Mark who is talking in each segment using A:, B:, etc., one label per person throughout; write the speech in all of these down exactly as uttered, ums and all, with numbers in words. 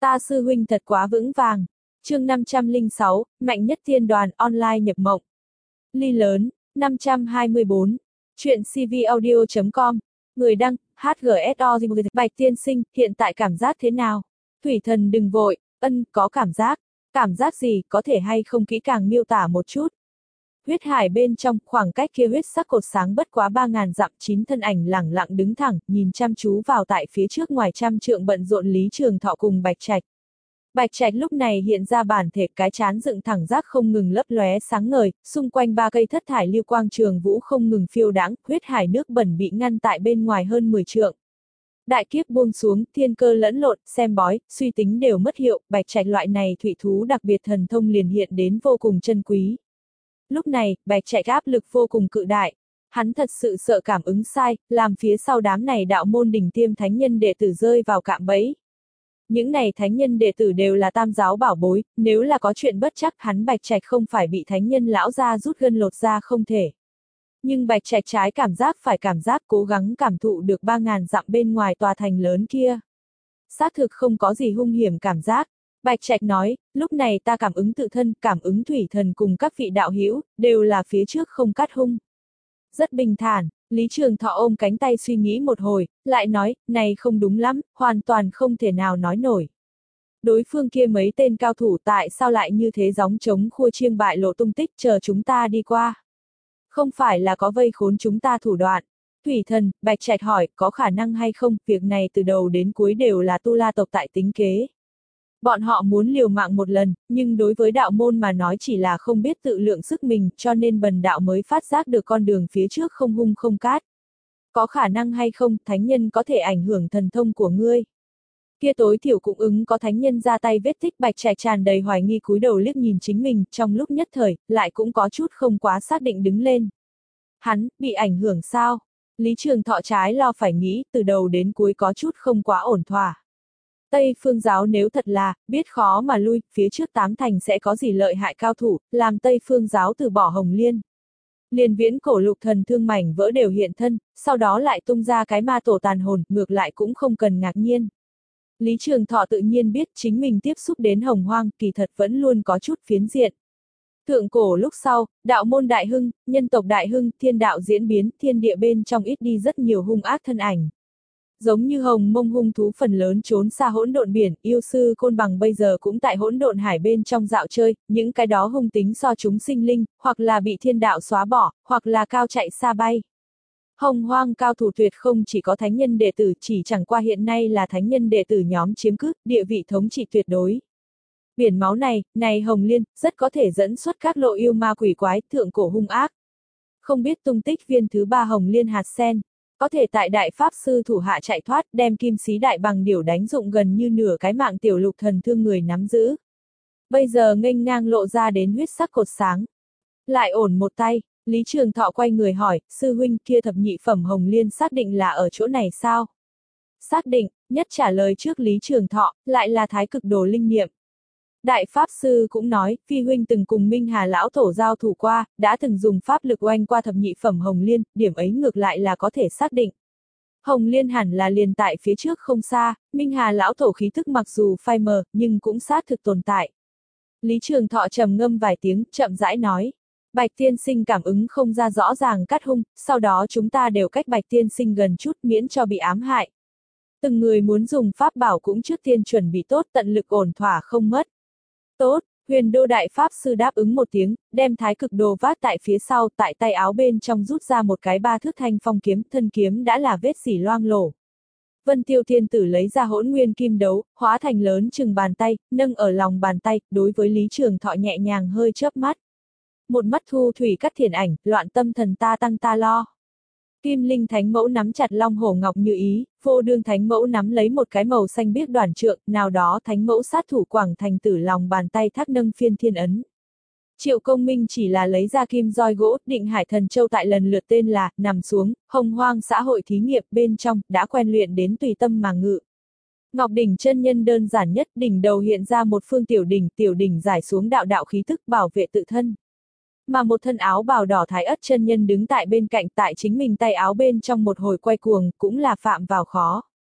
A: Ta sư huynh thật quá vững vàng. Chương năm trăm lẻ sáu, mạnh nhất thiên đoàn online nhập mộng. Ly lớn, năm trăm hai mươi bốn. Chuyện cvaudio chấm com. Người đăng, hát giê ét o. Bạch tiên sinh, hiện tại cảm giác thế nào? Thủy thần đừng vội, ân, có cảm giác. Cảm giác gì, có thể hay không kỹ càng miêu tả một chút? Huyết hải bên trong, khoảng cách kia huyết sắc cột sáng bất quá ba ngàn dặm, chín thân ảnh lẳng lặng đứng thẳng, nhìn chăm chú vào tại phía trước ngoài trăm trượng bận rộn Lý Trường Thọ cùng Bạch Trạch. Bạch Trạch lúc này hiện ra bản thể, cái trán dựng thẳng rác không ngừng lấp lóe sáng ngời, xung quanh ba cây thất thải lưu quang trường vũ không ngừng phiêu đãng, huyết hải nước bẩn bị ngăn tại bên ngoài hơn mười trượng. Đại kiếp buông xuống, thiên cơ lẫn lộn, xem bói, suy tính đều mất hiệu, Bạch Trạch loại này thủy thú đặc biệt thần thông liền hiện đến vô cùng chân quý. Lúc này, Bạch Trạch áp lực vô cùng cự đại. Hắn thật sự sợ cảm ứng sai, làm phía sau đám này đạo môn đỉnh tiêm thánh nhân đệ tử rơi vào cạm bẫy. Những này thánh nhân đệ tử đều là tam giáo bảo bối, nếu là có chuyện bất chắc hắn Bạch Trạch không phải bị thánh nhân lão ra rút gân lột ra không thể. Nhưng Bạch Trạch trái cảm giác phải cảm giác cố gắng cảm thụ được ba ngàn dặm bên ngoài tòa thành lớn kia. Xác thực không có gì hung hiểm cảm giác. Bạch Trạch nói, lúc này ta cảm ứng tự thân, cảm ứng thủy thần cùng các vị đạo hữu đều là phía trước không cắt hung. Rất bình thản, Lý Trường Thọ ôm cánh tay suy nghĩ một hồi, lại nói, này không đúng lắm, hoàn toàn không thể nào nói nổi. Đối phương kia mấy tên cao thủ tại sao lại như thế gióng trống khua chiêng bại lộ tung tích chờ chúng ta đi qua. Không phải là có vây khốn chúng ta thủ đoạn. Thủy thần, Bạch Trạch hỏi, có khả năng hay không, việc này từ đầu đến cuối đều là Tu La tộc tại tính kế. Bọn họ muốn liều mạng một lần, nhưng đối với đạo môn mà nói chỉ là không biết tự lượng sức mình, cho nên bần đạo mới phát giác được con đường phía trước không hung không cát. Có khả năng hay không, thánh nhân có thể ảnh hưởng thần thông của ngươi. Kia tối thiểu cũng ứng có thánh nhân ra tay vết tích. Bạch Trạch tràn đầy hoài nghi cúi đầu liếc nhìn chính mình, trong lúc nhất thời, lại cũng có chút không quá xác định đứng lên. Hắn, bị ảnh hưởng sao? Lý Trường Thọ trái lo phải nghĩ, từ đầu đến cuối có chút không quá ổn thỏa. Tây Phương giáo nếu thật là, biết khó mà lui, phía trước tám thành sẽ có gì lợi hại cao thủ, làm Tây Phương giáo từ bỏ Hồng Liên. Liền viễn cổ lục thần thương mảnh vỡ đều hiện thân, sau đó lại tung ra cái ma tổ tàn hồn, ngược lại cũng không cần ngạc nhiên. Lý Trường Thọ tự nhiên biết chính mình tiếp xúc đến Hồng Hoang, kỳ thật vẫn luôn có chút phiến diện. Thượng cổ lúc sau, đạo môn đại hưng, nhân tộc đại hưng, thiên đạo diễn biến, thiên địa bên trong ít đi rất nhiều hung ác thân ảnh. Giống như hồng mông hung thú phần lớn trốn xa hỗn độn biển, yêu sư Côn Bằng bây giờ cũng tại hỗn độn hải bên trong dạo chơi, những cái đó hung tính so chúng sinh linh, hoặc là bị thiên đạo xóa bỏ, hoặc là cao chạy xa bay. Hồng Hoang cao thủ tuyệt không chỉ có thánh nhân đệ tử, chỉ chẳng qua hiện nay là thánh nhân đệ tử nhóm chiếm cứ, địa vị thống trị tuyệt đối. Biển máu này, này Hồng Liên, rất có thể dẫn xuất các lộ yêu ma quỷ quái, thượng cổ hung ác. Không biết tung tích viên thứ ba Hồng Liên hạt sen. Có thể tại đại pháp sư thủ hạ chạy thoát, đem kim sĩ đại bằng điểu đánh dụng gần như nửa cái mạng tiểu lục thần thương người nắm giữ. Bây giờ nghênh ngang lộ ra đến huyết sắc cột sáng. Lại ổn một tay, Lý Trường Thọ quay người hỏi, sư huynh kia thập nhị phẩm Hồng Liên xác định là ở chỗ này sao? Xác định, nhất trả lời trước Lý Trường Thọ, lại là thái cực đồ linh niệm. Đại Pháp Sư cũng nói, Phi huynh từng cùng Minh Hà Lão Tổ giao thủ qua, đã từng dùng pháp lực oanh qua thập nhị phẩm Hồng Liên, điểm ấy ngược lại là có thể xác định. Hồng Liên hẳn là liền tại phía trước không xa, Minh Hà Lão Tổ khí thức mặc dù phai mờ, nhưng cũng xác thực tồn tại. Lý Trường Thọ trầm ngâm vài tiếng, chậm rãi nói. Bạch tiên sinh cảm ứng không ra rõ ràng cắt hung, sau đó chúng ta đều cách Bạch tiên sinh gần chút miễn cho bị ám hại. Từng người muốn dùng pháp bảo cũng trước tiên chuẩn bị tốt, tận lực ổn thỏa không mất. Tốt, Huyền Đô Đại Pháp Sư đáp ứng một tiếng, đem thái cực đồ vác tại phía sau, tại tay áo bên trong rút ra một cái ba thước thanh phong kiếm, thân kiếm đã là vết dỉ loang lổ. Vân Tiêu Thiên Tử lấy ra hỗn nguyên kim đấu, hóa thành lớn chừng bàn tay, nâng ở lòng bàn tay, đối với Lý Trường Thọ nhẹ nhàng hơi chớp mắt. Một mắt thu thủy cắt thiền ảnh, loạn tâm thần ta tăng ta lo. Kim Linh Thánh Mẫu nắm chặt long hổ ngọc như ý, Vô Đương Thánh Mẫu nắm lấy một cái màu xanh biếc đoản trượng, nào đó Thánh Mẫu sát thủ Quảng Thành Tử lòng bàn tay thác nâng phiên thiên ấn. Triệu Công Minh chỉ là lấy ra kim roi gỗ, Định Hải Thần Châu tại lần lượt tên là, nằm xuống, Hồng Hoang xã hội thí nghiệm bên trong, đã quen luyện đến tùy tâm mà ngự. Ngọc đỉnh chân nhân đơn giản nhất, đỉnh đầu hiện ra một phương tiểu đỉnh, tiểu đỉnh giải xuống đạo đạo khí tức bảo vệ tự thân. Mà một thân áo bào đỏ Thái Ất chân nhân đứng tại bên cạnh tại chính mình tay áo bên trong một hồi quay cuồng, cũng là phạm vào khó.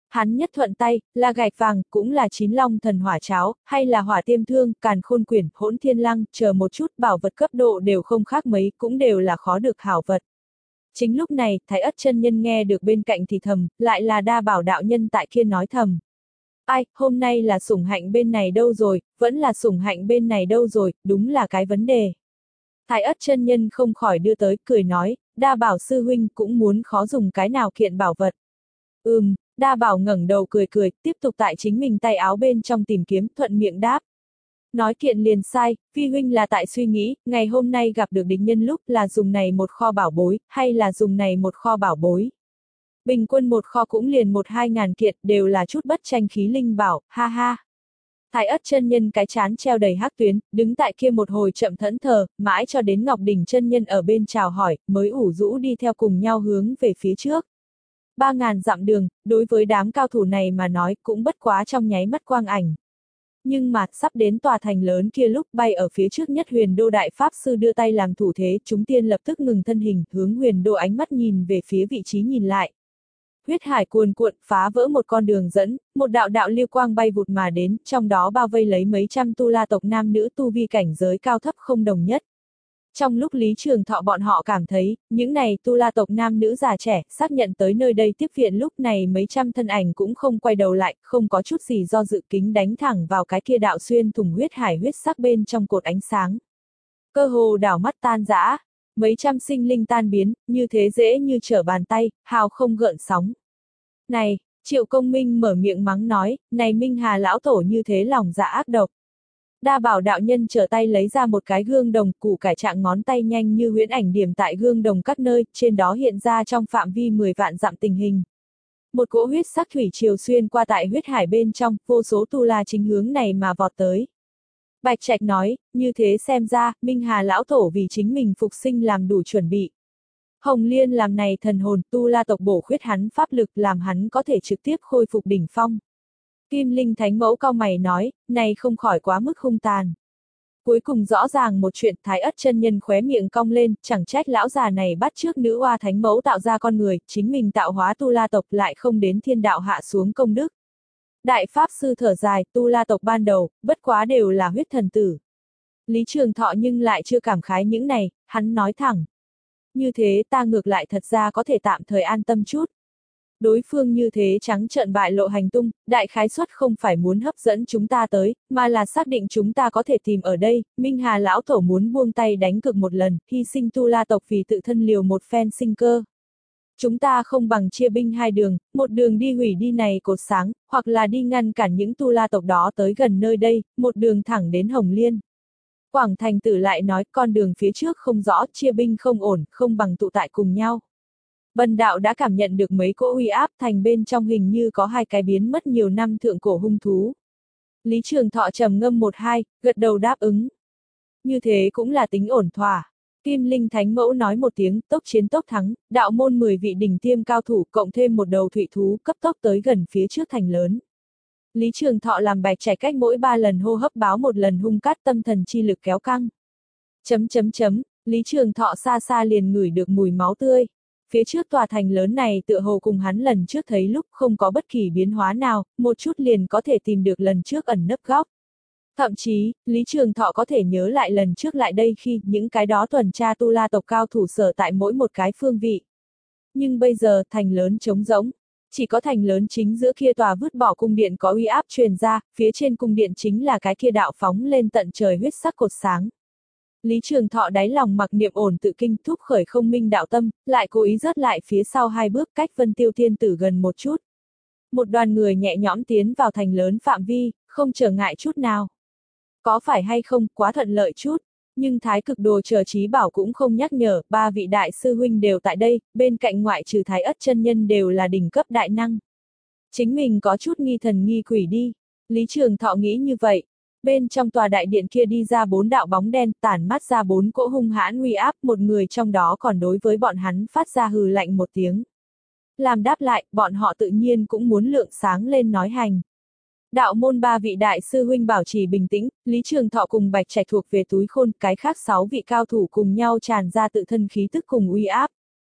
A: Hắn nhất thuận tay, là gạch vàng, cũng là chín long thần hỏa cháo, hay là hỏa tiêm thương, càn khôn quyển, hỗn thiên lăng, chờ một chút bảo vật cấp độ đều không khác mấy, cũng đều là khó được hảo vật. Chính lúc này, Thái Ất chân nhân nghe được bên cạnh thì thầm, lại là Đa Bảo đạo nhân tại kia nói thầm. Ai, hôm nay là sủng hạnh bên này đâu rồi, vẫn là sủng hạnh bên này đâu rồi, đúng là cái vấn đề. Thái Ất chân nhân không khỏi đưa tới, cười nói, Đa Bảo sư huynh cũng muốn khó dùng cái nào kiện bảo vật. Ừm, Đa Bảo ngẩng đầu cười cười, tiếp tục tại chính mình tay áo bên trong tìm kiếm, thuận miệng đáp. Nói kiện liền sai, vi huynh là tại suy nghĩ, ngày hôm nay gặp được địch nhân lúc là dùng này một kho bảo bối, hay là dùng này một kho bảo bối. Bình quân một kho cũng liền một hai ngàn kiện, đều là chút bất tranh khí linh bảo, ha ha. Thái Ất chân nhân cái chán treo đầy hắc tuyến, đứng tại kia một hồi chậm thẫn thờ, mãi cho đến Ngọc Đỉnh chân nhân ở bên chào hỏi, mới ủ rũ đi theo cùng nhau hướng về phía trước. Ba ngàn dặm đường, đối với đám cao thủ này mà nói cũng bất quá trong nháy mắt quang ảnh. Nhưng mà, sắp đến tòa thành lớn kia lúc bay ở phía trước nhất Huyền Đô Đại Pháp Sư đưa tay làm thủ thế, chúng tiên lập tức ngừng thân hình, hướng Huyền Đô ánh mắt nhìn về phía vị trí nhìn lại. Huyết hải cuồn cuộn, phá vỡ một con đường dẫn, một đạo đạo lưu quang bay vụt mà đến, trong đó bao vây lấy mấy trăm tu la tộc nam nữ tu vi cảnh giới cao thấp không đồng nhất. Trong lúc Lý Trường Thọ bọn họ cảm thấy, những này tu la tộc nam nữ già trẻ, xác nhận tới nơi đây tiếp viện lúc này mấy trăm thân ảnh cũng không quay đầu lại, không có chút gì do dự kính đánh thẳng vào cái kia đạo xuyên thủng huyết hải huyết sắc bên trong cột ánh sáng. Cơ hồ đảo mắt tan rã, mấy trăm sinh linh tan biến, như thế dễ như trở bàn tay, hào không gợn sóng. Này, Triệu Công Minh mở miệng mắng nói, này Minh Hà lão tổ như thế lòng dạ ác độc. Đa Bảo đạo nhân trở tay lấy ra một cái gương đồng, củ cải trạng ngón tay nhanh như huyễn ảnh điểm tại gương đồng các nơi, trên đó hiện ra trong phạm vi mười vạn dặm tình hình. Một cỗ huyết sắc thủy triều xuyên qua tại huyết hải bên trong, vô số tu la chính hướng này mà vọt tới. Bạch Trạch nói, như thế xem ra, Minh Hà lão tổ vì chính mình phục sinh làm đủ chuẩn bị. Hồng Liên làm này thần hồn, tu la tộc bổ khuyết hắn pháp lực làm hắn có thể trực tiếp khôi phục đỉnh phong. Kim Linh Thánh Mẫu cau mày nói, này không khỏi quá mức hung tàn. Cuối cùng rõ ràng một chuyện, Thái Ất chân nhân khóe miệng cong lên, chẳng trách lão già này bắt chước nữ oa Thánh Mẫu tạo ra con người, chính mình tạo hóa tu la tộc lại không đến thiên đạo hạ xuống công đức. Đại Pháp Sư thở dài, tu la tộc ban đầu, bất quá đều là huyết thần tử. Lý Trường Thọ nhưng lại chưa cảm khái những này, hắn nói thẳng. Như thế ta ngược lại thật ra có thể tạm thời an tâm chút. Đối phương như thế trắng trợn bại lộ hành tung, đại khái suất không phải muốn hấp dẫn chúng ta tới, mà là xác định chúng ta có thể tìm ở đây, Minh Hà lão tổ muốn buông tay đánh cược một lần, hy sinh tu la tộc vì tự thân liều một phen sinh cơ. Chúng ta không bằng chia binh hai đường, một đường đi hủy đi này cột sáng, hoặc là đi ngăn cản những tu la tộc đó tới gần nơi đây, một đường thẳng đến Hồng Liên. Quảng Thành Tử lại nói con đường phía trước không rõ, chia binh không ổn, không bằng tụ tại cùng nhau. Bần đạo đã cảm nhận được mấy cỗ uy áp, thành bên trong hình như có hai cái biến mất nhiều năm thượng cổ hung thú. Lý Trường Thọ trầm ngâm một hai, gật đầu đáp ứng. Như thế cũng là tính ổn thỏa. Kim Linh Thánh Mẫu nói một tiếng, tốc chiến tốc thắng, đạo môn mười vị đỉnh tiêm cao thủ cộng thêm một đầu thủy thú cấp tốc tới gần phía trước thành lớn. Lý Trường Thọ làm Bạch Trạch cách mỗi ba lần hô hấp báo một lần hung cát, tâm thần chi lực kéo căng. Chấm chấm chấm, Lý Trường Thọ xa xa liền ngửi được mùi máu tươi. Phía trước tòa thành lớn này tựa hồ cùng hắn lần trước thấy lúc không có bất kỳ biến hóa nào, một chút liền có thể tìm được lần trước ẩn nấp góc. Thậm chí, Lý Trường Thọ có thể nhớ lại lần trước lại đây khi những cái đó tuần tra tu la tộc cao thủ sở tại mỗi một cái phương vị. Nhưng bây giờ, thành lớn trống rỗng. Chỉ có thành lớn chính giữa kia tòa vứt bỏ cung điện có uy áp truyền ra, phía trên cung điện chính là cái kia đạo phóng lên tận trời huyết sắc cột sáng. Lý Trường Thọ đáy lòng mặc niệm ổn tự kinh thúc khởi không minh đạo tâm, lại cố ý rớt lại phía sau hai bước cách Vân Tiêu Thiên Tử gần một chút. Một đoàn người nhẹ nhõm tiến vào thành lớn phạm vi, không trở ngại chút nào. Có phải hay không, quá thuận lợi chút. Nhưng Thái Cực Đồ chờ Chí Bảo cũng không nhắc nhở, ba vị đại sư huynh đều tại đây, bên cạnh ngoại trừ Thái Ất chân nhân đều là đỉnh cấp đại năng. Chính mình có chút nghi thần nghi quỷ đi. Lý Trường Thọ nghĩ như vậy. Bên trong tòa đại điện kia đi ra bốn đạo bóng đen, tản mát ra bốn cỗ hung hãn uy áp, một người trong đó còn đối với bọn hắn phát ra hừ lạnh một tiếng. Làm đáp lại, bọn họ tự nhiên cũng muốn lượng sáng lên nói hành. Đạo môn ba vị đại sư huynh bảo trì bình tĩnh, Lý Trường Thọ cùng Bạch Trạch thuộc về túi khôn, cái khác sáu vị cao thủ cùng nhau tràn ra tự thân khí tức cùng uy áp.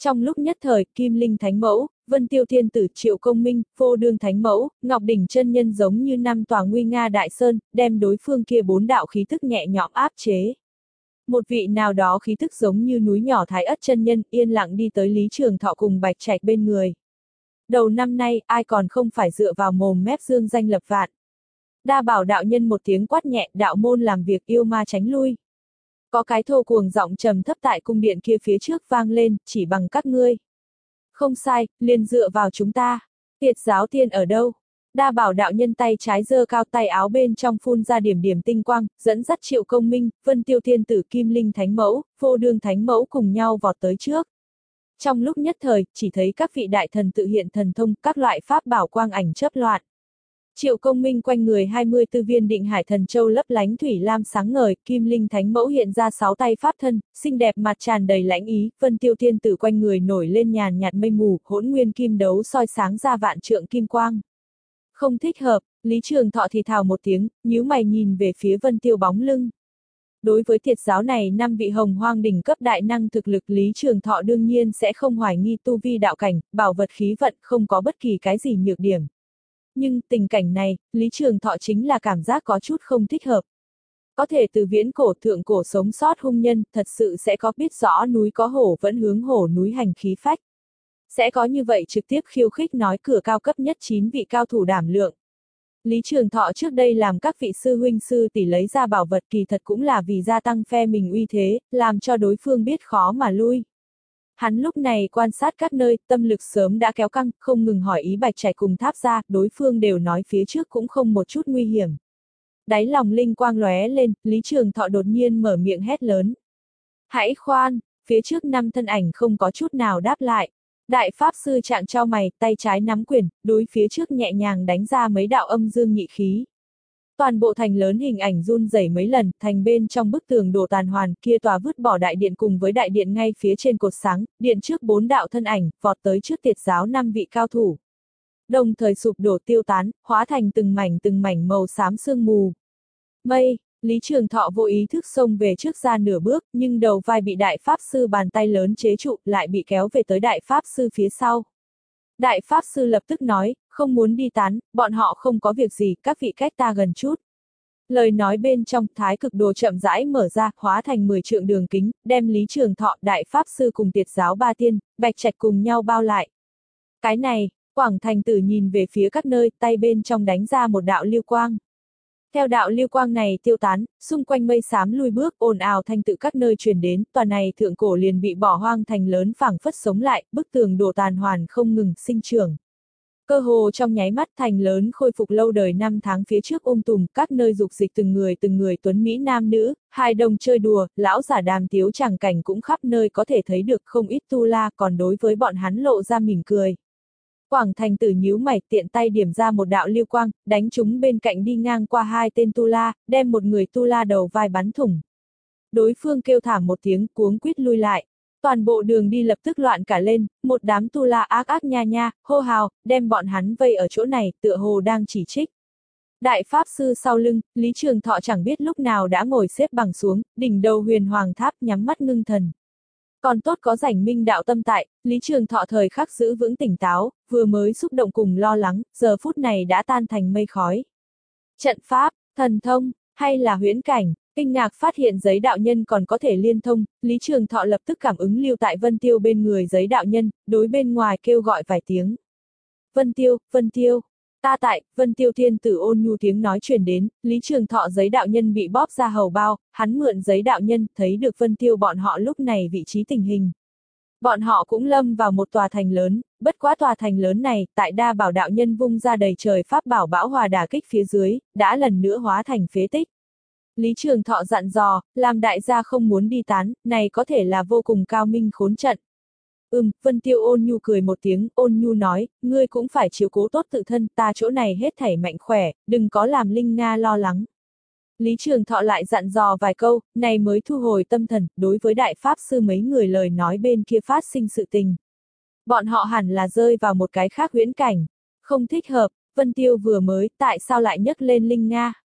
A: Trong lúc nhất thời, Kim Linh Thánh Mẫu, Vân Tiêu Thiên Tử, Triệu Công Minh, Vô Đương Thánh Mẫu, Ngọc Đỉnh chân nhân giống như năm tòa nguy nga đại sơn, đem đối phương kia bốn đạo khí tức nhẹ nhõm áp chế. Một vị nào đó khí tức giống như núi nhỏ Thái Ất chân nhân, yên lặng đi tới Lý Trường Thọ cùng Bạch Trạch bên người. Đầu năm nay, ai còn không phải dựa vào mồm mép dương danh lập vạn. Đa Bảo đạo nhân một tiếng quát nhẹ, đạo môn làm việc yêu ma tránh lui. Có cái thô cuồng giọng trầm thấp tại cung điện kia phía trước vang lên, chỉ bằng các ngươi. Không sai, liền dựa vào chúng ta. Tiệt giáo tiên ở đâu? Đa Bảo đạo nhân tay trái giơ cao, tay áo bên trong phun ra điểm điểm tinh quang, dẫn dắt Triệu Công Minh, Vân Tiêu Thiên Tử, Kim Linh Thánh Mẫu, Vô Đương Thánh Mẫu cùng nhau vọt tới trước. Trong lúc nhất thời, chỉ thấy các vị đại thần tự hiện thần thông, các loại pháp bảo quang ảnh chớp loạn. Triệu Công Minh quanh người hai mươi tư viên định hải thần châu lấp lánh thủy lam sáng ngời, Kim Linh Thánh Mẫu hiện ra sáu tay pháp thân, xinh đẹp mặt tràn đầy lãnh ý, Vân Tiêu Thiên Tử quanh người nổi lên nhàn nhạt mây mù, hỗn nguyên kim đấu soi sáng ra vạn trượng kim quang. Không thích hợp, Lý Trường Thọ thì thào một tiếng, nhíu mày nhìn về phía Vân Tiêu bóng lưng. Đối với thiệt giáo này năm vị hồng hoang đỉnh cấp đại năng thực lực, Lý Trường Thọ đương nhiên sẽ không hoài nghi tu vi đạo cảnh, bảo vật khí vận, không có bất kỳ cái gì nhược điểm. Nhưng tình cảnh này, Lý Trường Thọ chính là cảm giác có chút không thích hợp. Có thể từ viễn cổ thượng cổ sống sót hung nhân, thật sự sẽ có biết rõ núi có hổ vẫn hướng hổ núi hành khí phách. Sẽ có như vậy trực tiếp khiêu khích nói cửa cao cấp nhất chín vị cao thủ đảm lượng. Lý Trường Thọ trước đây làm các vị sư huynh sư tỷ lấy ra bảo vật kỳ thật cũng là vì gia tăng phe mình uy thế, làm cho đối phương biết khó mà lui. Hắn lúc này quan sát các nơi, tâm lực sớm đã kéo căng, không ngừng hỏi ý Bạch Trạch cùng Tháp Gia, đối phương đều nói phía trước cũng không một chút nguy hiểm. Đáy lòng linh quang lóe lên, Lý Trường Thọ đột nhiên mở miệng hét lớn. Hãy khoan, phía trước năm thân ảnh không có chút nào đáp lại. Đại Pháp Sư trạng trao mày, tay trái nắm quyền, đối phía trước nhẹ nhàng đánh ra mấy đạo âm dương nhị khí. Toàn bộ thành lớn hình ảnh run rẩy mấy lần, thành bên trong bức tường đổ tàn hoàn, kia tòa vứt bỏ đại điện cùng với đại điện ngay phía trên cột sáng, điện trước bốn đạo thân ảnh, vọt tới trước tiệt giáo năm vị cao thủ. Đồng thời sụp đổ tiêu tán, hóa thành từng mảnh từng mảnh màu xám sương mù. Mây, Lý Trường Thọ vô ý thức xông về trước ra nửa bước, nhưng đầu vai bị Đại Pháp Sư bàn tay lớn chế trụ, lại bị kéo về tới Đại Pháp Sư phía sau. Đại Pháp Sư lập tức nói, không muốn đi tán, bọn họ không có việc gì, các vị cách ta gần chút. Lời nói bên trong, thái cực đồ chậm rãi mở ra, hóa thành mười trượng đường kính, đem Lý Trường Thọ, Đại Pháp Sư cùng tiệt giáo ba tiên, Bạch Trạch cùng nhau bao lại. Cái này, Quảng Thành Tử nhìn về phía các nơi, tay bên trong đánh ra một đạo lưu quang. Theo đạo lưu quang này tiêu tán, xung quanh mây xám lui bước, ồn ào thanh tự các nơi truyền đến, tòa này thượng cổ liền bị bỏ hoang thành lớn phảng phất sống lại, bức tường đổ tàn hoàn không ngừng sinh trưởng. Cơ hồ trong nháy mắt thành lớn khôi phục lâu đời năm tháng phía trước ôm tùm, các nơi dục dịch từng người từng người tuấn mỹ nam nữ, hài đồng chơi đùa, lão giả đàm tiếu tràng cảnh cũng khắp nơi có thể thấy được không ít tu la, còn đối với bọn hắn lộ ra mỉm cười. Quảng Thành Tử nhíu mày, tiện tay điểm ra một đạo lưu quang, đánh chúng bên cạnh đi ngang qua hai tên tu la, đem một người tu la đầu vai bắn thủng. Đối phương kêu thảm một tiếng, cuống quýt lui lại. Toàn bộ đường đi lập tức loạn cả lên, một đám tu la ác ác nha nha, hô hào, đem bọn hắn vây ở chỗ này, tựa hồ đang chỉ trích. Đại Pháp Sư sau lưng, Lý Trường Thọ chẳng biết lúc nào đã ngồi xếp bằng xuống, đỉnh đầu huyền hoàng tháp nhắm mắt ngưng thần. Còn tốt có rảnh minh đạo tâm tại, Lý Trường Thọ thời khắc giữ vững tỉnh táo, vừa mới xúc động cùng lo lắng, giờ phút này đã tan thành mây khói. Trận pháp, thần thông, hay là huyễn cảnh, kinh ngạc phát hiện giấy đạo nhân còn có thể liên thông, Lý Trường Thọ lập tức cảm ứng lưu tại Vân Tiêu bên người giấy đạo nhân, đối bên ngoài kêu gọi vài tiếng. Vân Tiêu, Vân Tiêu. Ta tại, Vân Tiêu Thiên Tử ôn nhu tiếng nói truyền đến, Lý Trường Thọ giấy đạo nhân bị bóp ra hầu bao, hắn mượn giấy đạo nhân, thấy được Vân Tiêu bọn họ lúc này vị trí tình hình. Bọn họ cũng lâm vào một tòa thành lớn, bất quá tòa thành lớn này, tại Đa Bảo đạo nhân vung ra đầy trời pháp bảo bão hòa đả kích phía dưới, đã lần nữa hóa thành phế tích. Lý Trường Thọ dặn dò, làm đại gia không muốn đi tán, này có thể là vô cùng cao minh khốn trận. Ừm, Vân Tiêu ôn nhu cười một tiếng, ôn nhu nói, ngươi cũng phải chiếu cố tốt tự thân, ta chỗ này hết thảy mạnh khỏe, đừng có làm Linh Nga lo lắng. Lý Trường Thọ lại dặn dò vài câu, này mới thu hồi tâm thần, đối với Đại Pháp Sư mấy người lời nói bên kia phát sinh sự tình. Bọn họ hẳn là rơi vào một cái khác huyễn cảnh, không thích hợp, Vân Tiêu vừa mới, tại sao lại nhấc lên Linh Nga?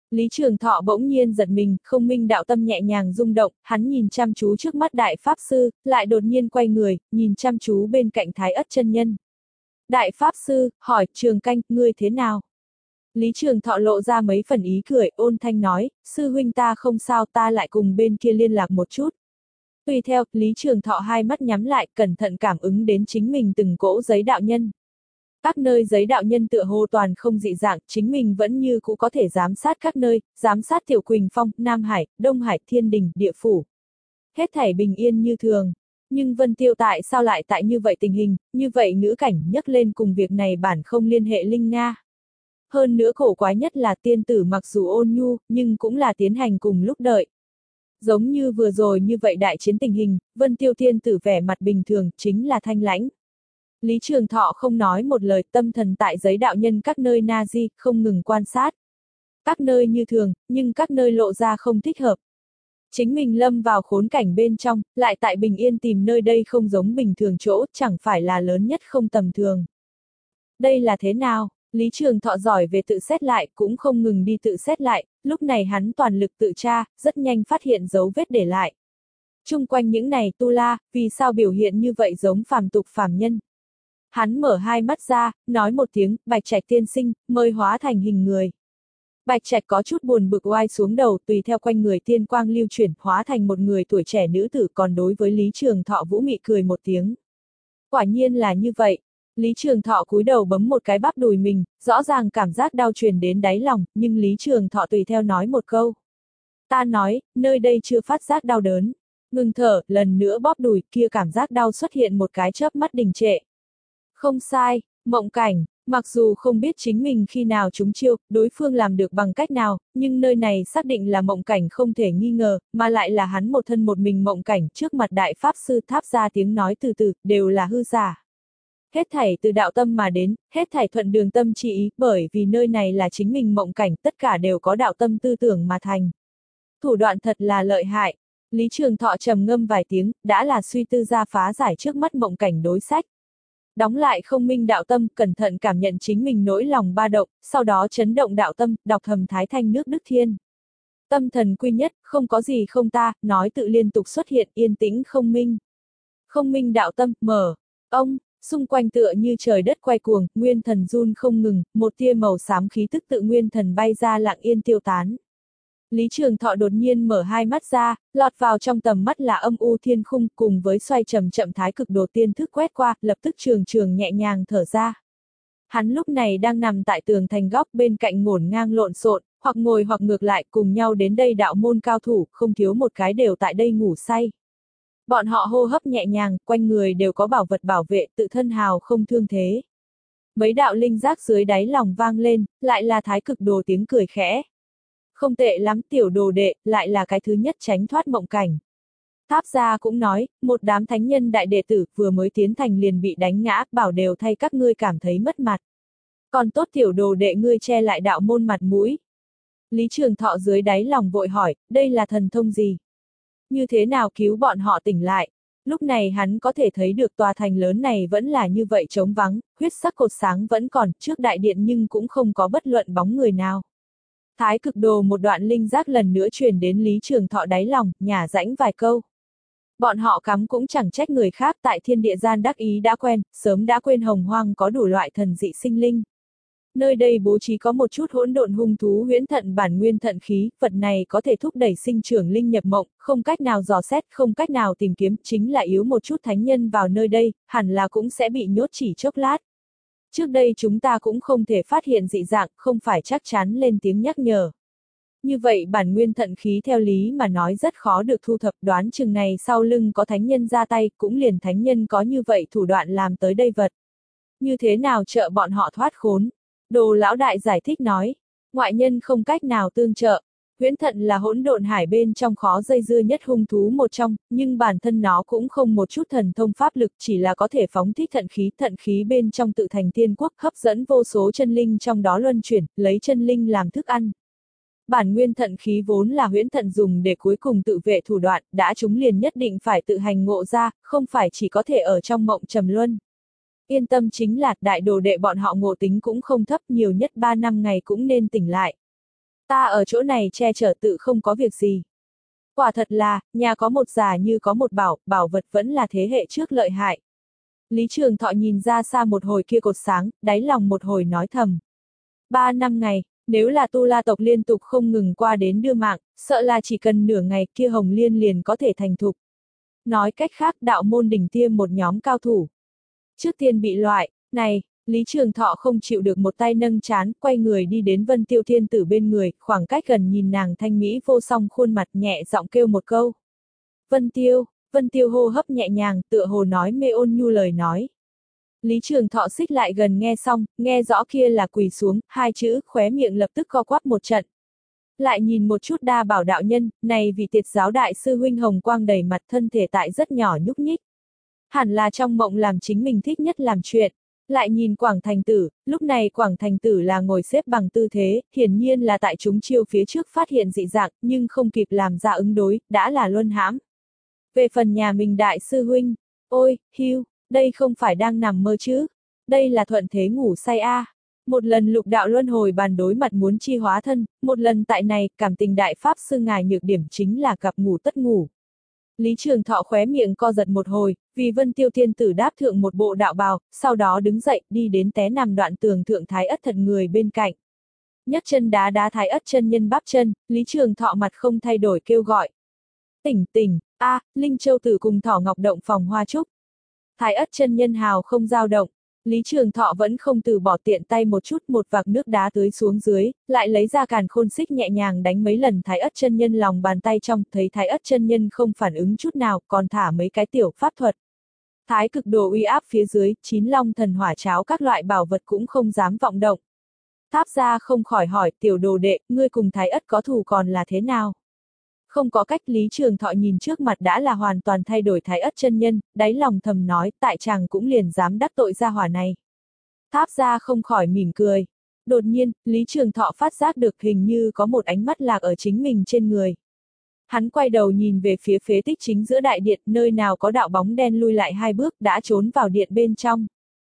A: Lý Trường Thọ bỗng nhiên giật mình, không minh đạo tâm nhẹ nhàng rung động, hắn nhìn chăm chú trước mắt đại pháp sư, lại đột nhiên quay người, nhìn chăm chú bên cạnh Thái Ất chân nhân. Đại pháp sư, hỏi, Trường Canh, ngươi thế nào? Lý Trường Thọ lộ ra mấy phần ý cười, ôn thanh nói, sư huynh ta không sao, ta lại cùng bên kia liên lạc một chút. Tùy theo, Lý Trường Thọ hai mắt nhắm lại, cẩn thận cảm ứng đến chính mình từng cỗ giấy đạo nhân. Các nơi giấy đạo nhân tựa hồ toàn không dị dạng, chính mình vẫn như cũ có thể giám sát các nơi, giám sát Tiểu Quỳnh Phong, Nam Hải, Đông Hải, Thiên Đình, Địa Phủ. Hết thảy bình yên như thường. Nhưng Vân Tiêu tại sao lại tại như vậy tình hình, như vậy ngữ cảnh nhắc lên cùng việc này bản không liên hệ Linh Nga. Hơn nữa khổ quái nhất là tiên tử mặc dù ôn nhu, nhưng cũng là tiến hành cùng lúc đợi. Giống như vừa rồi như vậy đại chiến tình hình, Vân Tiêu tiên tử vẻ mặt bình thường, chính là thanh lãnh. Lý Trường Thọ không nói một lời, tâm thần tại giấy đạo nhân các nơi na di, không ngừng quan sát. Các nơi như thường, nhưng các nơi lộ ra không thích hợp. Chính mình lâm vào khốn cảnh bên trong, lại tại bình yên tìm nơi đây không giống bình thường chỗ, chẳng phải là lớn nhất không tầm thường. Đây là thế nào? Lý Trường Thọ giỏi về tự xét lại, cũng không ngừng đi tự xét lại, lúc này hắn toàn lực tự tra, rất nhanh phát hiện dấu vết để lại. Chung quanh những này tu la, vì sao biểu hiện như vậy giống phàm tục phàm nhân? Hắn mở hai mắt ra, nói một tiếng, Bạch Trạch tiên sinh, mời hóa thành hình người. Bạch Trạch có chút buồn bực oai xuống đầu, tùy theo quanh người tiên quang lưu chuyển, hóa thành một người tuổi trẻ nữ tử, còn đối với Lý Trường Thọ vũ mị cười một tiếng. Quả nhiên là như vậy. Lý Trường Thọ cúi đầu bấm một cái bắp đùi mình, rõ ràng cảm giác đau truyền đến đáy lòng, nhưng Lý Trường Thọ tùy theo nói một câu. Ta nói, nơi đây chưa phát giác đau đớn. Ngừng thở, lần nữa bóp đùi, kia cảm giác đau xuất hiện một cái chớp mắt đình trệ. Không sai, mộng cảnh, mặc dù không biết chính mình khi nào trúng chiêu, đối phương làm được bằng cách nào, nhưng nơi này xác định là mộng cảnh không thể nghi ngờ, mà lại là hắn một thân một mình mộng cảnh trước mặt đại pháp sư tháp ra tiếng nói từ từ, đều là hư giả. Hết thảy từ đạo tâm mà đến, hết thảy thuận đường tâm chỉ ý, bởi vì nơi này là chính mình mộng cảnh, tất cả đều có đạo tâm tư tưởng mà thành. Thủ đoạn thật là lợi hại. Lý Trường Thọ trầm ngâm vài tiếng, đã là suy tư ra phá giải trước mắt mộng cảnh đối sách. Đóng lại không minh đạo tâm, cẩn thận cảm nhận chính mình nỗi lòng ba động, sau đó chấn động đạo tâm, đọc thầm thái thanh nước Đức Thiên. Tâm thần quy nhất, không có gì không ta, nói tự liên tục xuất hiện, yên tĩnh không minh. Không minh đạo tâm, mở. Ông, xung quanh tựa như trời đất quay cuồng, nguyên thần run không ngừng, một tia màu xám khí tức tự nguyên thần bay ra lặng yên tiêu tán. Lý Trường Thọ đột nhiên mở hai mắt ra, lọt vào trong tầm mắt là âm u thiên khung cùng với xoay chậm chậm thái cực đồ tiên thức quét qua, lập tức trường trường nhẹ nhàng thở ra. Hắn lúc này đang nằm tại tường thành góc bên cạnh ngổn ngang lộn xộn, hoặc ngồi hoặc ngược lại cùng nhau đến đây đạo môn cao thủ, không thiếu một cái đều tại đây ngủ say. Bọn họ hô hấp nhẹ nhàng, quanh người đều có bảo vật bảo vệ, tự thân hào không thương thế. Mấy đạo linh giác dưới đáy lòng vang lên, lại là thái cực đồ tiếng cười khẽ. Không tệ lắm tiểu đồ đệ, lại là cái thứ nhất tránh thoát mộng cảnh. Tháp gia cũng nói, một đám thánh nhân đại đệ tử vừa mới tiến thành liền bị đánh ngã, bảo đều thay các ngươi cảm thấy mất mặt. Còn tốt tiểu đồ đệ ngươi che lại đạo môn mặt mũi. Lý Trường Thọ dưới đáy lòng vội hỏi, đây là thần thông gì? Như thế nào cứu bọn họ tỉnh lại? Lúc này hắn có thể thấy được tòa thành lớn này vẫn là như vậy trống vắng, huyết sắc cột sáng vẫn còn, trước đại điện nhưng cũng không có bất luận bóng người nào. Thái cực đồ một đoạn linh giác lần nữa truyền đến Lý Trường Thọ đáy lòng, nhả rãnh vài câu. Bọn họ cắm cũng chẳng trách người khác tại thiên địa gian đắc ý đã quen, sớm đã quên hồng hoang có đủ loại thần dị sinh linh. Nơi đây bố trí có một chút hỗn độn hung thú huyễn thận bản nguyên thận khí, vật này có thể thúc đẩy sinh trưởng linh nhập mộng, không cách nào dò xét, không cách nào tìm kiếm, chính là yếu một chút thánh nhân vào nơi đây, hẳn là cũng sẽ bị nhốt chỉ chốc lát. Trước đây chúng ta cũng không thể phát hiện dị dạng, không phải chắc chắn lên tiếng nhắc nhở. Như vậy bản nguyên thận khí theo lý mà nói rất khó được thu thập, đoán chừng này sau lưng có thánh nhân ra tay, cũng liền thánh nhân có như vậy thủ đoạn làm tới đây vật. Như thế nào trợ bọn họ thoát khốn? Đồ lão đại giải thích nói, ngoại nhân không cách nào tương trợ. Huyễn thận là hỗn độn hải bên trong khó dây dưa nhất hung thú một trong, nhưng bản thân nó cũng không một chút thần thông pháp lực, chỉ là có thể phóng thích thận khí, thận khí bên trong tự thành tiên quốc, hấp dẫn vô số chân linh trong đó luân chuyển, lấy chân linh làm thức ăn. Bản nguyên thận khí vốn là huyễn thận dùng để cuối cùng tự vệ thủ đoạn, đã chúng liền nhất định phải tự hành ngộ ra, không phải chỉ có thể ở trong mộng trầm luân. Yên tâm, chính là đại đồ đệ bọn họ ngộ tính cũng không thấp, nhiều nhất ba năm ngày cũng nên tỉnh lại. Ta ở chỗ này che chở tự không có việc gì. Quả thật là, nhà có một già như có một bảo, bảo vật vẫn là thế hệ trước lợi hại. Lý Trường Thọ nhìn ra xa một hồi kia cột sáng, đáy lòng một hồi nói thầm. Ba năm ngày, nếu là Tu La tộc liên tục không ngừng qua đến đưa mạng, sợ là chỉ cần nửa ngày kia Hồng Liên liền có thể thành thục. Nói cách khác đạo môn đỉnh tiêm một nhóm cao thủ. Trước tiên bị loại, này, Lý Trường Thọ không chịu được một tay nâng chán, quay người đi đến Vân Tiêu Thiên Tử bên người, khoảng cách gần nhìn nàng thanh mỹ vô song khuôn mặt nhẹ giọng kêu một câu. Vân Tiêu, Vân Tiêu hô hấp nhẹ nhàng, tựa hồ nói mê ôn nhu lời nói. Lý Trường Thọ xích lại gần nghe xong, nghe rõ kia là quỳ xuống, hai chữ, khóe miệng lập tức co quắp một trận. Lại nhìn một chút Đa Bảo đạo nhân, này vì Tiệt giáo đại sư huynh hồng quang đầy mặt thân thể tại rất nhỏ nhúc nhích. Hẳn là trong mộng làm chính mình thích nhất làm chuyện. Lại nhìn Quảng Thành Tử, lúc này Quảng Thành Tử là ngồi xếp bằng tư thế, hiển nhiên là tại chúng chiêu phía trước phát hiện dị dạng, nhưng không kịp làm ra ứng đối, đã là luân hãm. Về phần nhà mình đại sư huynh, ôi, hiu, đây không phải đang nằm mơ chứ, đây là thuận thế ngủ say a. À. Một lần lục đạo luân hồi bàn đối mặt muốn chi hóa thân, một lần tại này, cảm tình đại pháp sư ngài nhược điểm chính là gặp ngủ tất ngủ. Lý Trường Thọ khóe miệng co giật một hồi, vì Vân Tiêu Thiên Tử đáp thượng một bộ đạo bào, sau đó đứng dậy, đi đến té nằm đoạn tường thượng Thái Ất thật người bên cạnh. Nhấc chân đá đá Thái Ất chân nhân bắp chân, Lý Trường Thọ mặt không thay đổi kêu gọi. Tỉnh tỉnh, a, à, Linh Châu Tử cùng Thỏ Ngọc động phòng hoa trúc. Thái Ất chân nhân hào không dao động. Lý Trường Thọ vẫn không từ bỏ tiện tay một chút một vạc nước đá tưới xuống dưới, lại lấy ra càn khôn xích nhẹ nhàng đánh mấy lần Thái Ất chân nhân lòng bàn tay trong, thấy Thái Ất chân nhân không phản ứng chút nào, còn thả mấy cái tiểu pháp thuật. Thái cực đồ uy áp phía dưới, chín long thần hỏa cháo các loại bảo vật cũng không dám vọng động. Tháp ra không khỏi hỏi, tiểu đồ đệ, ngươi cùng Thái Ất có thù còn là thế nào? Không có cách. Lý Trường Thọ nhìn trước mặt đã là hoàn toàn thay đổi Thái Ất chân nhân, đáy lòng thầm nói, tại chàng cũng liền dám đắc tội gia hỏa này. Tháp ra không khỏi mỉm cười. Đột nhiên, Lý Trường Thọ phát giác được hình như có một ánh mắt lạc ở chính mình trên người. Hắn quay đầu nhìn về phía phế tích chính giữa đại điện, nơi nào có đạo bóng đen lui lại hai bước đã trốn vào điện bên trong.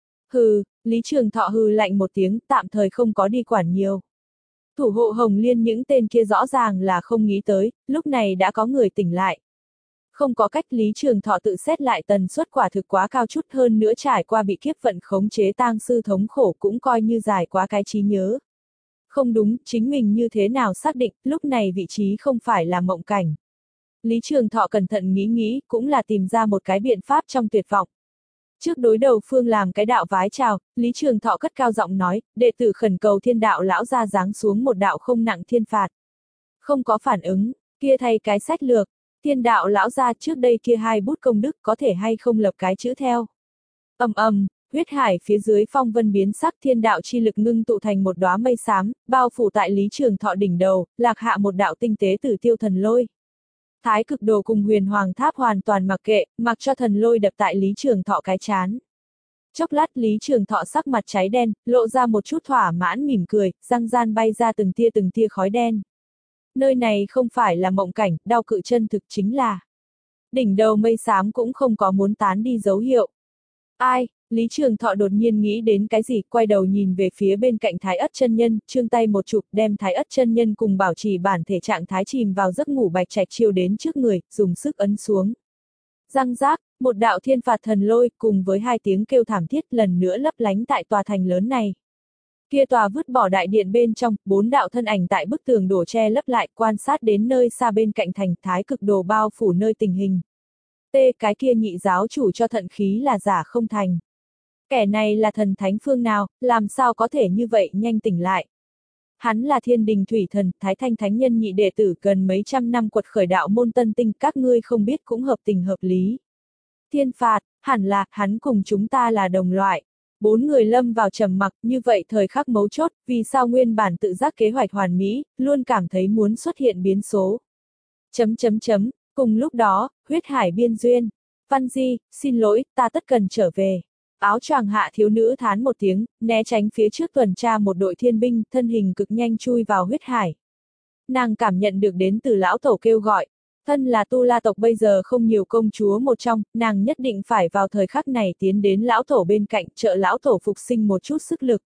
A: Hừ, Lý Trường Thọ hừ lạnh một tiếng, tạm thời không có đi quản nhiều. Thủ hộ Hồng Liên những tên kia rõ ràng là không nghĩ tới, lúc này đã có người tỉnh lại. Không có cách. Lý Trường Thọ tự xét lại tần suất quả thực quá cao chút, hơn nữa trải qua bị kiếp vận khống chế tang sư thống khổ cũng coi như dài quá cái trí nhớ. Không đúng, chính mình như thế nào xác định, lúc này vị trí không phải là mộng cảnh. Lý Trường Thọ cẩn thận nghĩ nghĩ, cũng là tìm ra một cái biện pháp trong tuyệt vọng. Trước đối đầu phương làm cái đạo vái chào, Lý Trường Thọ cất cao giọng nói, đệ tử khẩn cầu thiên đạo lão ra giáng xuống một đạo không nặng thiên phạt. Không có phản ứng, kia thay cái sách lược, thiên đạo lão ra trước đây kia hai bút công đức có thể hay không lập cái chữ theo. Ầm ầm, huyết hải phía dưới phong vân biến sắc, thiên đạo chi lực ngưng tụ thành một đóa mây xám, bao phủ tại Lý Trường Thọ đỉnh đầu, lạc hạ một đạo tinh tế tử tiêu thần lôi. Thái cực đồ cùng huyền hoàng tháp hoàn toàn mặc kệ, mặc cho thần lôi đập tại Lý Trường Thọ cái chán. Chốc lát Lý Trường Thọ sắc mặt cháy đen, lộ ra một chút thỏa mãn mỉm cười, răng gian bay ra từng tia từng tia khói đen. Nơi này không phải là mộng cảnh, đao cự chân thực chính là. Đỉnh đầu mây xám cũng không có muốn tán đi dấu hiệu. Ai? Lý Trường Thọ đột nhiên nghĩ đến cái gì, quay đầu nhìn về phía bên cạnh Thái Ất chân nhân, trương tay một chụp đem Thái Ất chân nhân cùng bảo trì bản thể trạng thái chìm vào giấc ngủ bạch trạch chiêu đến trước người, dùng sức ấn xuống. Răng rác, một đạo thiên phạt thần lôi cùng với hai tiếng kêu thảm thiết lần nữa lấp lánh tại tòa thành lớn này. Kia tòa vứt bỏ đại điện bên trong, bốn đạo thân ảnh tại bức tường đổ che lấp lại, quan sát đến nơi xa bên cạnh thành, thái cực đồ bao phủ nơi tình hình. Tê, cái kia nhị giáo chủ cho thận khí là giả không thành. Kẻ này là thần thánh phương nào, làm sao có thể như vậy nhanh tỉnh lại. Hắn là thiên đình thủy thần, thái thanh thánh nhân nhị đệ tử gần mấy trăm năm quật khởi đạo môn tân tinh, các ngươi không biết cũng hợp tình hợp lý. Thiên phạt, hẳn là, hắn cùng chúng ta là đồng loại. Bốn người lâm vào trầm mặc, như vậy thời khắc mấu chốt, vì sao nguyên bản tự giác kế hoạch hoàn mỹ, luôn cảm thấy muốn xuất hiện biến số. Chấm chấm chấm, cùng lúc đó, huyết hải biên duyên. Văn Di, xin lỗi, ta tất cần trở về. Áo choàng hạ thiếu nữ thán một tiếng, né tránh phía trước tuần tra một đội thiên binh, thân hình cực nhanh chui vào huyết hải. Nàng cảm nhận được đến từ lão tổ kêu gọi. Thân là Tu La tộc bây giờ không nhiều công chúa một trong, nàng nhất định phải vào thời khắc này tiến đến lão tổ bên cạnh trợ lão tổ phục sinh một chút sức lực.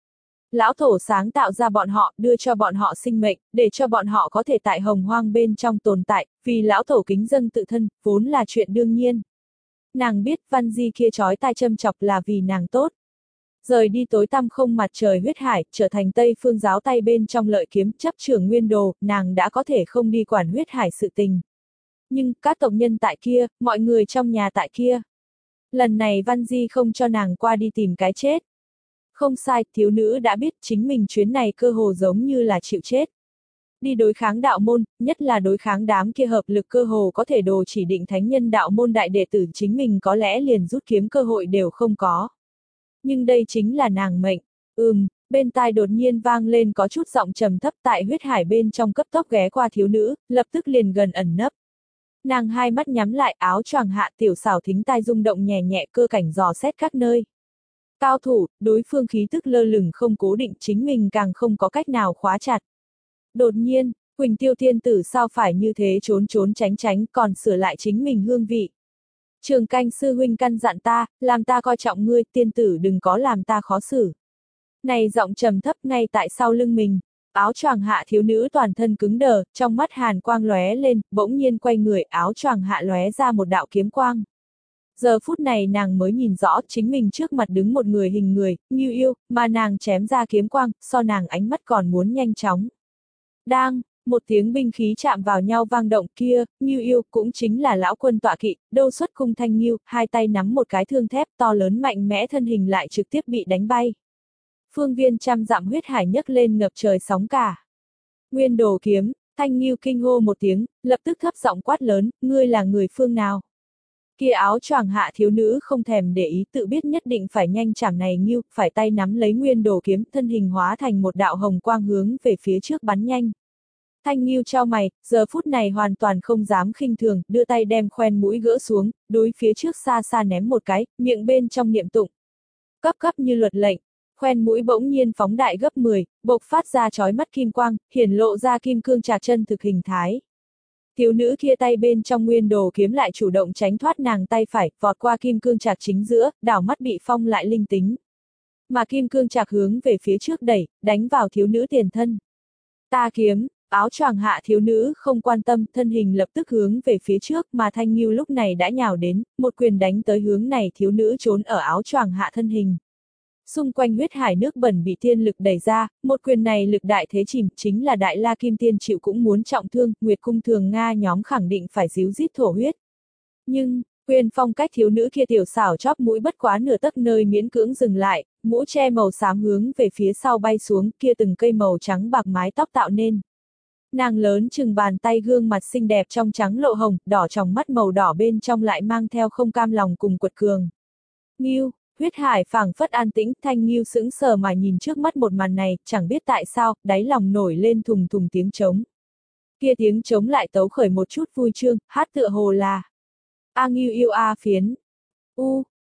A: Lão Thổ sáng tạo ra bọn họ, đưa cho bọn họ sinh mệnh, để cho bọn họ có thể tại hồng hoang bên trong tồn tại, vì Lão Thổ kính dâng tự thân, vốn là chuyện đương nhiên. Nàng biết Văn Di kia chói tai châm chọc là vì nàng tốt. Rời đi tối tăm không mặt trời huyết hải, trở thành Tây Phương giáo tay bên trong lợi kiếm chấp trưởng nguyên đồ, nàng đã có thể không đi quản huyết hải sự tình. Nhưng, các tộc nhân tại kia, mọi người trong nhà tại kia. Lần này Văn Di không cho nàng qua đi tìm cái chết. Không sai, thiếu nữ đã biết chính mình chuyến này cơ hồ giống như là chịu chết. Đi đối kháng đạo môn, nhất là đối kháng đám kia hợp lực cơ hồ có thể đồ chỉ định thánh nhân đạo môn đại đệ tử chính mình có lẽ liền rút kiếm cơ hội đều không có. Nhưng đây chính là nàng mệnh. Ừm, bên tai đột nhiên vang lên có chút giọng trầm thấp tại huyết hải bên trong cấp tốc ghé qua thiếu nữ, lập tức liền gần ẩn nấp. Nàng hai mắt nhắm lại, áo choàng hạ, tiểu xảo thính tai rung động nhẹ nhẹ, cơ cảnh dò xét các nơi. Cao thủ, đối phương khí tức lơ lửng không cố định, chính mình càng không có cách nào khóa chặt. Đột nhiên, Quỳnh Tiêu Thiên Tử sao phải như thế trốn trốn tránh tránh, còn sửa lại chính mình hương vị. Trường Canh sư huynh căn dặn ta, làm ta coi trọng ngươi, tiên tử đừng có làm ta khó xử. Này giọng trầm thấp ngay tại sau lưng mình. Áo choàng hạ thiếu nữ toàn thân cứng đờ, trong mắt hàn quang lóe lên, bỗng nhiên quay người, áo choàng hạ lóe ra một đạo kiếm quang. Giờ phút này nàng mới nhìn rõ chính mình trước mặt đứng một người hình người, Ngưu Yêu, mà nàng chém ra kiếm quang, so nàng ánh mắt còn muốn nhanh chóng. Đang, một tiếng binh khí chạm vào nhau vang động kia, Ngưu Yêu cũng chính là lão quân tọa kỵ, đâu xuất cung thanh ngưu, hai tay nắm một cái thương thép to lớn mạnh mẽ thân hình lại trực tiếp bị đánh bay. Phương viên trăm dặm huyết hải nhấc lên ngập trời sóng cả. Nguyên đồ kiếm, thanh ngưu kinh hô một tiếng, lập tức thấp giọng quát lớn, ngươi là người phương nào? Kia áo choàng hạ thiếu nữ không thèm để ý, tự biết nhất định phải nhanh chảm này ngưu, phải tay nắm lấy nguyên đồ kiếm, thân hình hóa thành một đạo hồng quang hướng về phía trước bắn nhanh. Thanh ngưu trao mày, giờ phút này hoàn toàn không dám khinh thường, đưa tay đem khoen mũi gỡ xuống, đối phía trước xa xa ném một cái, miệng bên trong niệm tụng. Cấp cấp như luật lệnh, khoen mũi bỗng nhiên phóng đại gấp mười, bộc phát ra chói mắt kim quang, hiển lộ ra kim cương trạc chân thực hình thái. Thiếu nữ kia tay bên trong nguyên đồ kiếm lại chủ động tránh thoát nàng tay phải, vọt qua kim cương trạc chính giữa, đảo mắt bị phong lại linh tính. Mà kim cương trạc hướng về phía trước đẩy, đánh vào thiếu nữ tiền thân. Ta kiếm, áo choàng hạ thiếu nữ không quan tâm, thân hình lập tức hướng về phía trước, mà thanh ngưu lúc này đã nhào đến, một quyền đánh tới hướng này thiếu nữ trốn ở áo choàng hạ thân hình. Xung quanh huyết hải nước bẩn bị tiên lực đẩy ra, một quyền này lực đại thế chìm, chính là đại la kim tiên chịu cũng muốn trọng thương, Nguyệt cung thường Nga nhóm khẳng định phải díu dít thổ huyết. Nhưng, quyền phong cách thiếu nữ kia tiểu xảo chóp mũi bất quá nửa tấc nơi miễn cưỡng dừng lại, mũ che màu xám hướng về phía sau bay xuống, kia từng cây màu trắng bạc mái tóc tạo nên. Nàng lớn chừng bàn tay gương mặt xinh đẹp trong trắng lộ hồng, đỏ trong mắt màu đỏ bên trong lại mang theo không cam lòng cùng quật cường. Ngưu, huyết hải phảng phất an tĩnh, thanh ngưu sững sờ mà nhìn trước mắt một màn này, chẳng biết tại sao, đáy lòng nổi lên thùng thùng tiếng trống. Kia tiếng trống lại tấu khởi một chút vui trương, hát tựa hồ là A Ngưu yêu A phiến. U,